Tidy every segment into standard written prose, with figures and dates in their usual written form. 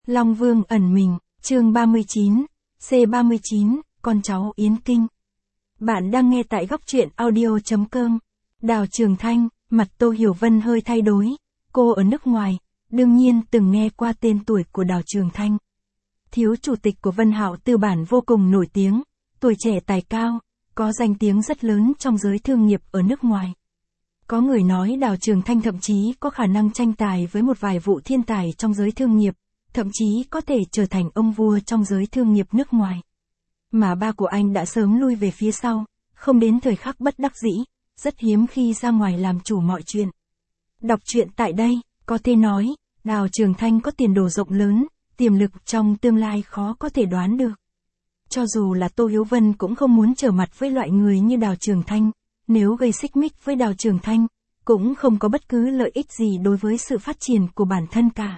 Long Vương ẩn mình, chương 39, C39, con cháu Yến Kinh. Bạn đang nghe tại góc truyện audio.com. Đào Trường Thanh, mặt Tô Hiểu Vân hơi thay đổi. Cô ở nước ngoài, đương nhiên từng nghe qua tên tuổi của Đào Trường Thanh. Thiếu chủ tịch của Vân Hạo Tư bản vô cùng nổi tiếng, tuổi trẻ tài cao, có danh tiếng rất lớn trong giới thương nghiệp ở nước ngoài. Có người nói Đào Trường Thanh thậm chí có khả năng tranh tài với một vài vụ thiên tài trong giới thương nghiệp, thậm chí có thể trở thành ông vua trong giới thương nghiệp nước ngoài. Mà ba của anh đã sớm lui về phía sau, không đến thời khắc bất đắc dĩ, rất hiếm khi ra ngoài làm chủ mọi chuyện. Đọc truyện tại đây, có thể nói, Đào Trường Thanh có tiền đồ rộng lớn, tiềm lực trong tương lai khó có thể đoán được. Cho dù là Tô Hiếu Vân cũng không muốn trở mặt với loại người như Đào Trường Thanh, nếu gây xích mích với Đào Trường Thanh, cũng không có bất cứ lợi ích gì đối với sự phát triển của bản thân cả.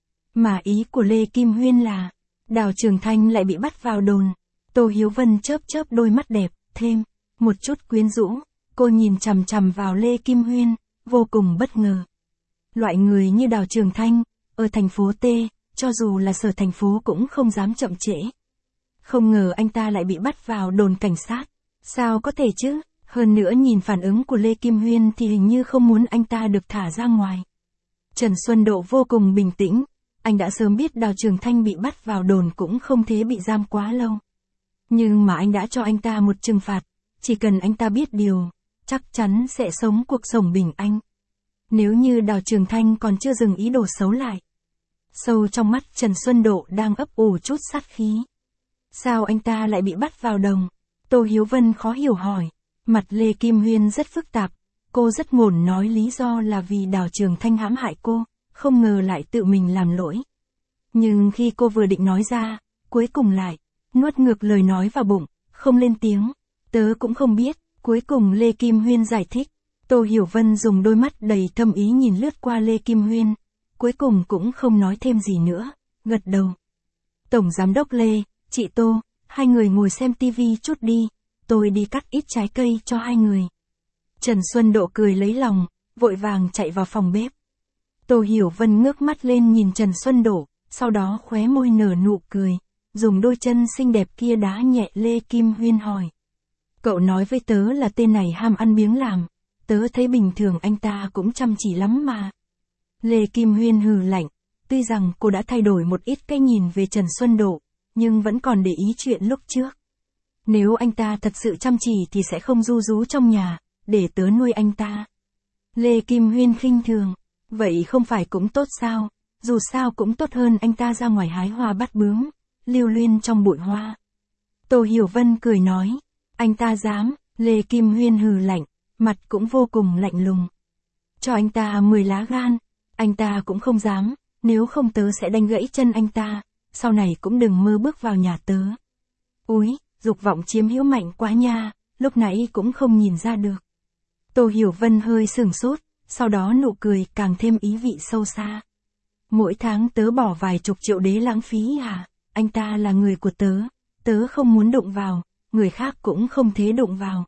Mà ý của Lê Kim Huyên là, Đào Trường Thanh lại bị bắt vào đồn. Tô Hiếu Vân chớp chớp đôi mắt đẹp, thêm một chút quyến rũ, cô nhìn chằm chằm vào Lê Kim Huyên, vô cùng bất ngờ. Loại người như Đào Trường Thanh, ở thành phố T, cho dù là sở thành phố cũng không dám chậm trễ. Không ngờ anh ta lại bị bắt vào đồn cảnh sát. Sao có thể chứ? Hơn nữa nhìn phản ứng của Lê Kim Huyên thì hình như không muốn anh ta được thả ra ngoài. Trần Xuân Độ vô cùng bình tĩnh. Anh đã sớm biết Đào Trường Thanh bị bắt vào đồn cũng không thể bị giam quá lâu. Nhưng mà anh đã cho anh ta một trừng phạt, chỉ cần anh ta biết điều, chắc chắn sẽ sống cuộc sống bình an. Nếu như Đào Trường Thanh còn chưa dừng ý đồ xấu lại. Sâu trong mắt Trần Xuân Độ đang ấp ủ chút sát khí. Sao anh ta lại bị bắt vào đồn? Tô Hiếu Vân khó hiểu hỏi. Mặt Lê Kim Huyên rất phức tạp, cô rất ngổn nói lý do là vì Đào Trường Thanh hãm hại cô, không ngờ lại tự mình làm lỗi. Nhưng khi cô vừa định nói ra, cuối cùng lại nuốt ngược lời nói vào bụng, không lên tiếng. Tớ cũng không biết, cuối cùng Lê Kim Huyên giải thích. Tô Hiểu Vân dùng đôi mắt đầy thâm ý nhìn lướt qua Lê Kim Huyên, cuối cùng cũng không nói thêm gì nữa, gật đầu. Tổng Giám đốc Lê, chị Tô, hai người ngồi xem tivi chút đi, tôi đi cắt ít trái cây cho hai người. Trần Xuân Độ cười lấy lòng, vội vàng chạy vào phòng bếp. Tô Hiểu Vân ngước mắt lên nhìn Trần Xuân Độ, sau đó khóe môi nở nụ cười, dùng đôi chân xinh đẹp kia đá nhẹ Lê Kim Huyên hỏi. Cậu nói với tớ là tên này ham ăn biếng làm, tớ thấy bình thường anh ta cũng chăm chỉ lắm mà. Lê Kim Huyên hừ lạnh, tuy rằng cô đã thay đổi một ít cái nhìn về Trần Xuân Độ, nhưng vẫn còn để ý chuyện lúc trước. Nếu anh ta thật sự chăm chỉ thì sẽ không ru rú trong nhà, để tớ nuôi anh ta. Lê Kim Huyên khinh thường, vậy không phải cũng tốt sao, dù sao cũng tốt hơn anh ta ra ngoài hái hoa bắt bướm, lưu luyên trong bụi hoa. Tô Hiểu Vân cười nói, anh ta dám, Lê Kim Huyên hừ lạnh, mặt cũng vô cùng lạnh lùng. Cho anh ta 10 lá gan, anh ta cũng không dám, nếu không tớ sẽ đánh gãy chân anh ta, sau này cũng đừng mơ bước vào nhà tớ. Úi, dục vọng chiếm hữu mạnh quá nha, lúc nãy cũng không nhìn ra được. Tô Hiểu Vân hơi sửng sốt, sau đó nụ cười càng thêm ý vị sâu xa. Mỗi tháng tớ bỏ vài chục triệu đế lãng phí à, anh ta là người của tớ, tớ không muốn đụng vào, người khác cũng không thế đụng vào.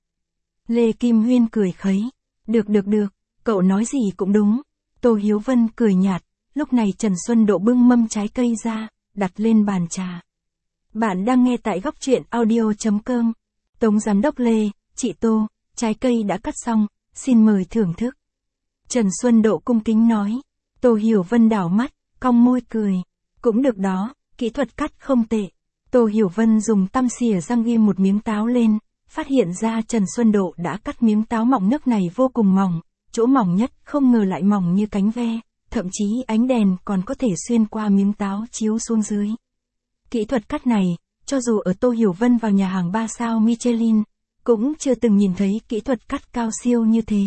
Lê Kim Huyên cười khấy, được, cậu nói gì cũng đúng. Tô Hiếu Vân cười nhạt, lúc này Trần Xuân Độ bưng mâm trái cây ra, đặt lên bàn trà. Bạn đang nghe tại góc truyện audio.com. Tổng Giám đốc Lê, chị Tô, trái cây đã cắt xong, xin mời thưởng thức. Trần Xuân Độ cung kính nói. Tô Hiểu Vân đảo mắt, cong môi cười. Cũng được đó, kỹ thuật cắt không tệ. Tô Hiểu Vân dùng tăm xỉa răng ghim một miếng táo lên, phát hiện ra Trần Xuân Độ đã cắt miếng táo mỏng nước này vô cùng mỏng, chỗ mỏng nhất không ngờ lại mỏng như cánh ve, thậm chí ánh đèn còn có thể xuyên qua miếng táo chiếu xuống dưới. Kỹ thuật cắt này, cho dù ở Tô Hiểu Vân vào nhà hàng 3 sao Michelin, cũng chưa từng nhìn thấy kỹ thuật cắt cao siêu như thế.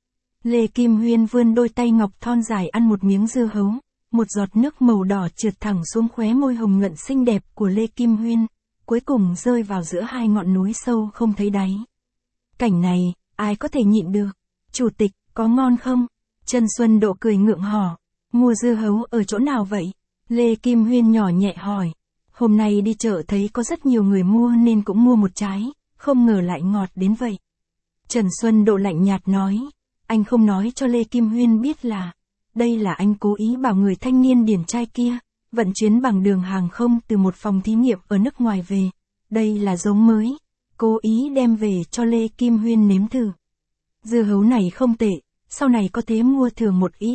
Lê Kim Huyên vươn đôi tay ngọc thon dài ăn một miếng dưa hấu, một giọt nước màu đỏ trượt thẳng xuống khóe môi hồng nhuận xinh đẹp của Lê Kim Huyên, cuối cùng rơi vào giữa hai ngọn núi sâu không thấy đáy. Cảnh này, ai có thể nhịn được? Chủ tịch, có ngon không? Trần Xuân Độ cười ngượng hỏ, mua dưa hấu ở chỗ nào vậy? Lê Kim Huyên nhỏ nhẹ hỏi. Hôm nay đi chợ thấy có rất nhiều người mua nên cũng mua một trái, không ngờ lại ngọt đến vậy. Trần Xuân Độ lạnh nhạt nói, anh không nói cho Lê Kim Huyên biết là, đây là anh cố ý bảo người thanh niên điển trai kia, vận chuyến bằng đường hàng không từ một phòng thí nghiệm ở nước ngoài về. Đây là giống mới, cố ý đem về cho Lê Kim Huyên nếm thử. Dưa hấu này không tệ, sau này có thể mua thường một ít.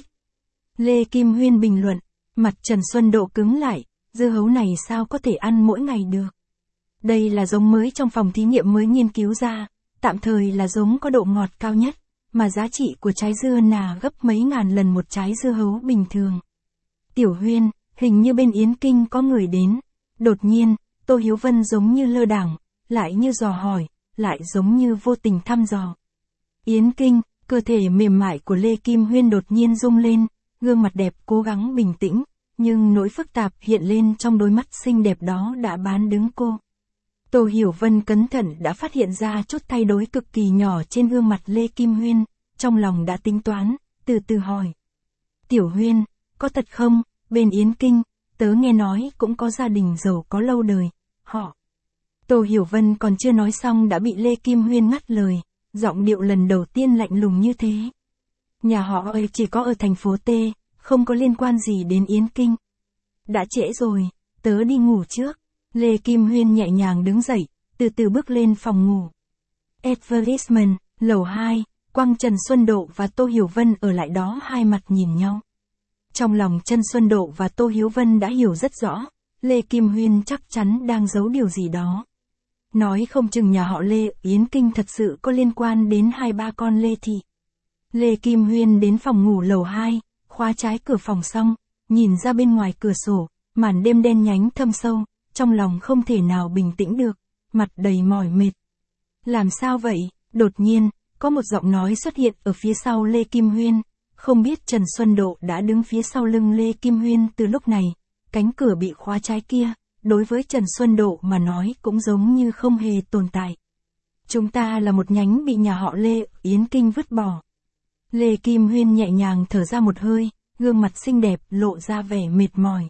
Lê Kim Huyên bình luận, mặt Trần Xuân Độ cứng lại, dưa hấu này sao có thể ăn mỗi ngày được. Đây là giống mới trong phòng thí nghiệm mới nghiên cứu ra, tạm thời là giống có độ ngọt cao nhất, mà giá trị của trái dưa nà gấp mấy ngàn lần một trái dưa hấu bình thường. Tiểu Huyên, hình như bên Yến Kinh có người đến. Đột nhiên, Tô Hiếu Vân giống như lơ đãng, lại như dò hỏi, lại giống như vô tình thăm dò. Yến Kinh, cơ thể mềm mại của Lê Kim Huyên đột nhiên rung lên, gương mặt đẹp cố gắng bình tĩnh, nhưng nỗi phức tạp hiện lên trong đôi mắt xinh đẹp đó đã bán đứng cô. Tô Hiểu Vân cẩn thận đã phát hiện ra chút thay đổi cực kỳ nhỏ trên gương mặt Lê Kim Huyên, trong lòng đã tính toán, từ từ hỏi. Tiểu Huyên, có thật không, bên Yến Kinh, tớ nghe nói cũng có gia đình giàu có lâu đời, họ. Tô Hiểu Vân còn chưa nói xong đã bị Lê Kim Huyên ngắt lời, giọng điệu lần đầu tiên lạnh lùng như thế. Nhà họ ấy chỉ có ở thành phố T, không có liên quan gì đến Yến Kinh. Đã trễ rồi, tớ đi ngủ trước. Lê Kim Huyên nhẹ nhàng đứng dậy, từ từ bước lên phòng ngủ. Advertisement, lầu 2, quang Trần Xuân Độ và Tô Hiểu Vân ở lại đó hai mặt nhìn nhau. Trong lòng Trần Xuân Độ và Tô Hiếu Vân đã hiểu rất rõ, Lê Kim Huyên chắc chắn đang giấu điều gì đó. Nói không chừng nhà họ Lê Yến Kinh thật sự có liên quan đến 2-3 con Lê Thị. Lê Kim Huyên đến phòng ngủ lầu 2, khóa trái cửa phòng xong, nhìn ra bên ngoài cửa sổ, màn đêm đen nhánh thâm sâu, trong lòng không thể nào bình tĩnh được, mặt đầy mỏi mệt. Làm sao vậy? Đột nhiên, có một giọng nói xuất hiện ở phía sau Lê Kim Huyên, không biết Trần Xuân Độ đã đứng phía sau lưng Lê Kim Huyên từ lúc này, cánh cửa bị khóa trái kia, đối với Trần Xuân Độ mà nói cũng giống như không hề tồn tại. Chúng ta là một nhánh bị nhà họ Lê Yến Kinh vứt bỏ. Lê Kim Huyên nhẹ nhàng thở ra một hơi, gương mặt xinh đẹp lộ ra vẻ mệt mỏi.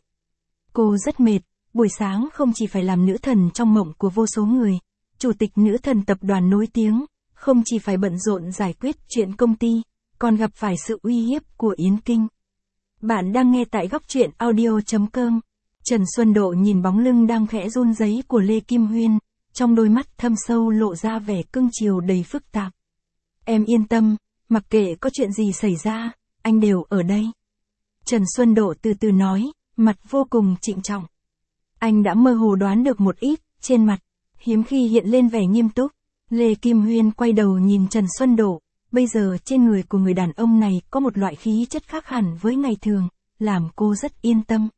Cô rất mệt, buổi sáng không chỉ phải làm nữ thần trong mộng của vô số người, chủ tịch nữ thần tập đoàn nổi tiếng, không chỉ phải bận rộn giải quyết chuyện công ty, còn gặp phải sự uy hiếp của Yến Kinh. Bạn đang nghe tại góc truyện audio.com. Trần Xuân Độ nhìn bóng lưng đang khẽ run rẩy của Lê Kim Huyên, trong đôi mắt thâm sâu lộ ra vẻ cưng chiều đầy phức tạp. Em yên tâm, mặc kệ có chuyện gì xảy ra, anh đều ở đây. Trần Xuân Độ từ từ nói, mặt vô cùng trịnh trọng. Anh đã mơ hồ đoán được một ít, trên mặt, hiếm khi hiện lên vẻ nghiêm túc. Lê Kim Huyên quay đầu nhìn Trần Xuân Độ, bây giờ trên người của người đàn ông này có một loại khí chất khác hẳn với ngày thường, làm cô rất yên tâm.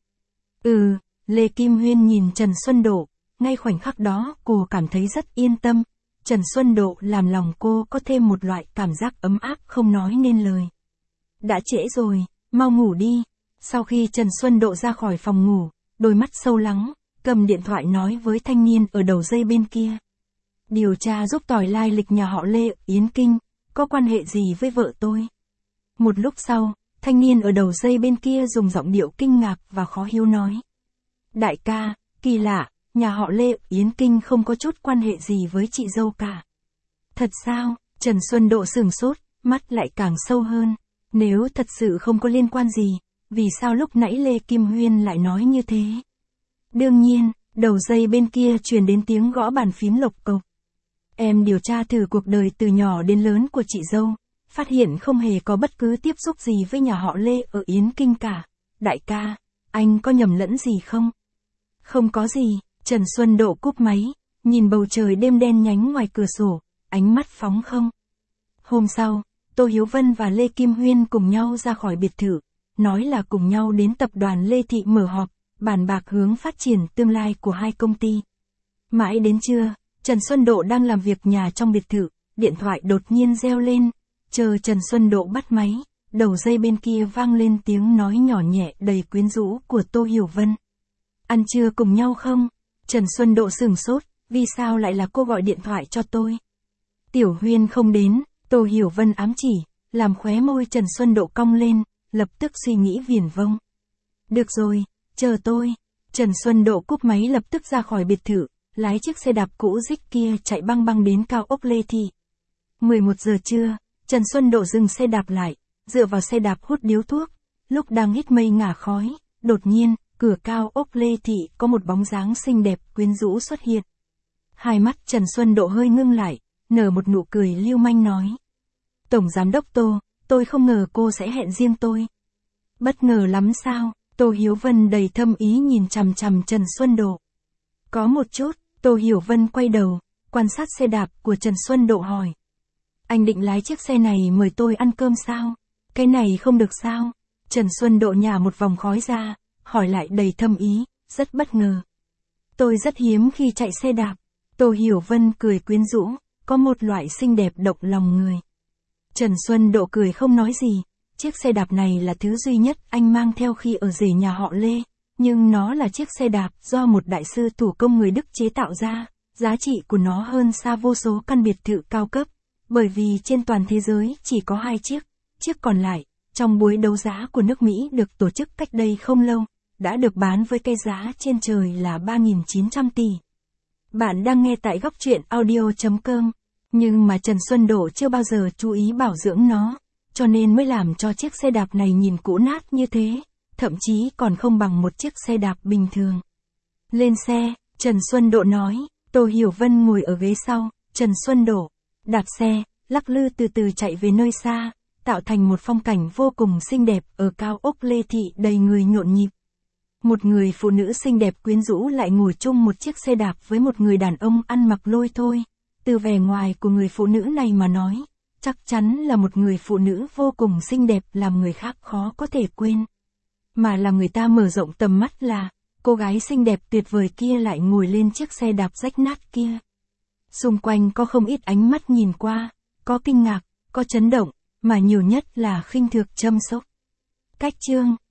Lê Kim Huyên nhìn Trần Xuân Độ, ngay khoảnh khắc đó cô cảm thấy rất yên tâm. Trần Xuân Độ làm lòng cô có thêm một loại cảm giác ấm áp không nói nên lời. Đã trễ rồi, mau ngủ đi. Sau khi Trần Xuân Độ ra khỏi phòng ngủ, đôi mắt sâu lắng, cầm điện thoại nói với thanh niên ở đầu dây bên kia. Điều tra giúp tỏi lai lịch nhà họ Lê Yến Kinh, có quan hệ gì với vợ tôi? Một lúc sau, thanh niên ở đầu dây bên kia dùng giọng điệu kinh ngạc và khó hiểu nói. Đại ca, kỳ lạ, nhà họ Lê Yến Kinh không có chút quan hệ gì với chị dâu cả. Thật sao? Trần Xuân Độ sửng sốt, mắt lại càng sâu hơn. Nếu thật sự không có liên quan gì, vì sao lúc nãy Lê Kim Huyên lại nói như thế? Đương nhiên, đầu dây bên kia truyền đến tiếng gõ bàn phím lộc cộc. Em điều tra thử cuộc đời từ nhỏ đến lớn của chị dâu, phát hiện không hề có bất cứ tiếp xúc gì với nhà họ Lê ở Yến Kinh cả. Đại ca, anh có nhầm lẫn gì không? Không có gì. Trần Xuân Độ cúp máy, nhìn bầu trời đêm đen nhánh ngoài cửa sổ, ánh mắt phóng không. Hôm sau, Tô Hiếu Vân và Lê Kim Huyên cùng nhau ra khỏi biệt thự, nói là cùng nhau đến tập đoàn Lê Thị mở họp, bàn bạc hướng phát triển tương lai của hai công ty. Mãi đến trưa, Trần Xuân Độ đang làm việc nhà trong biệt thự, điện thoại đột nhiên reo lên, chờ Trần Xuân Độ bắt máy, đầu dây bên kia vang lên tiếng nói nhỏ nhẹ đầy quyến rũ của Tô Hiểu Vân. Ăn trưa cùng nhau không? Trần Xuân Độ sửng sốt, vì sao lại là cô gọi điện thoại cho tôi? Tiểu Huyên không đến, Tô Hiểu Vân ám chỉ, làm khóe môi Trần Xuân Độ cong lên, lập tức suy nghĩ viển vông. Được rồi, chờ tôi. Trần Xuân Độ cúp máy lập tức ra khỏi biệt thự, lái chiếc xe đạp cũ rích kia chạy băng băng đến cao ốc Lê Thị. 11 giờ trưa, Trần Xuân Độ dừng xe đạp lại, dựa vào xe đạp hút điếu thuốc, lúc đang hít mây ngả khói, đột nhiên, cửa cao ốc Lê Thị có một bóng dáng xinh đẹp quyến rũ xuất hiện. Hai mắt Trần Xuân Độ hơi ngưng lại, nở một nụ cười lưu manh nói. Tổng Giám đốc Tô, tôi không ngờ cô sẽ hẹn riêng tôi. Bất ngờ lắm sao? Tô Hiểu Vân đầy thâm ý nhìn chằm chằm Trần Xuân Độ. Có một chút, Tô Hiểu Vân quay đầu, quan sát xe đạp của Trần Xuân Độ hỏi. Anh định lái chiếc xe này mời tôi ăn cơm sao? Cái này không được sao? Trần Xuân Độ nhả một vòng khói ra, hỏi lại đầy thâm ý, rất bất ngờ. Tôi rất hiếm khi chạy xe đạp. Tô Hiểu Vân cười quyến rũ, có một loại xinh đẹp động lòng người. Trần Xuân Độ cười không nói gì, chiếc xe đạp này là thứ duy nhất anh mang theo khi ở rể nhà họ Lê, nhưng nó là chiếc xe đạp do một đại sư thủ công người Đức chế tạo ra, giá trị của nó hơn xa vô số căn biệt thự cao cấp, bởi vì trên toàn thế giới chỉ có 2 chiếc, chiếc còn lại, trong buổi đấu giá của nước Mỹ được tổ chức cách đây không lâu, đã được bán với cái giá trên trời là 3.900 tỷ. Bạn đang nghe tại góc truyện audio.com, nhưng mà Trần Xuân Độ chưa bao giờ chú ý bảo dưỡng nó, cho nên mới làm cho chiếc xe đạp này nhìn cũ nát như thế, thậm chí còn không bằng một chiếc xe đạp bình thường. Lên xe, Trần Xuân Độ nói, Tô Hiểu Vân ngồi ở ghế sau, Trần Xuân Độ đạp xe, lắc lư từ từ chạy về nơi xa, tạo thành một phong cảnh vô cùng xinh đẹp ở cao ốc Lê Thị đầy người nhộn nhịp. Một người phụ nữ xinh đẹp quyến rũ lại ngồi chung một chiếc xe đạp với một người đàn ông ăn mặc lôi thôi. Từ vẻ ngoài của người phụ nữ này mà nói, chắc chắn là một người phụ nữ vô cùng xinh đẹp làm người khác khó có thể quên. Mà làm người ta mở rộng tầm mắt là, cô gái xinh đẹp tuyệt vời kia lại ngồi lên chiếc xe đạp rách nát kia. Xung quanh có không ít ánh mắt nhìn qua, có kinh ngạc, có chấn động, mà nhiều nhất là khinh thường châm sốc. Cách chương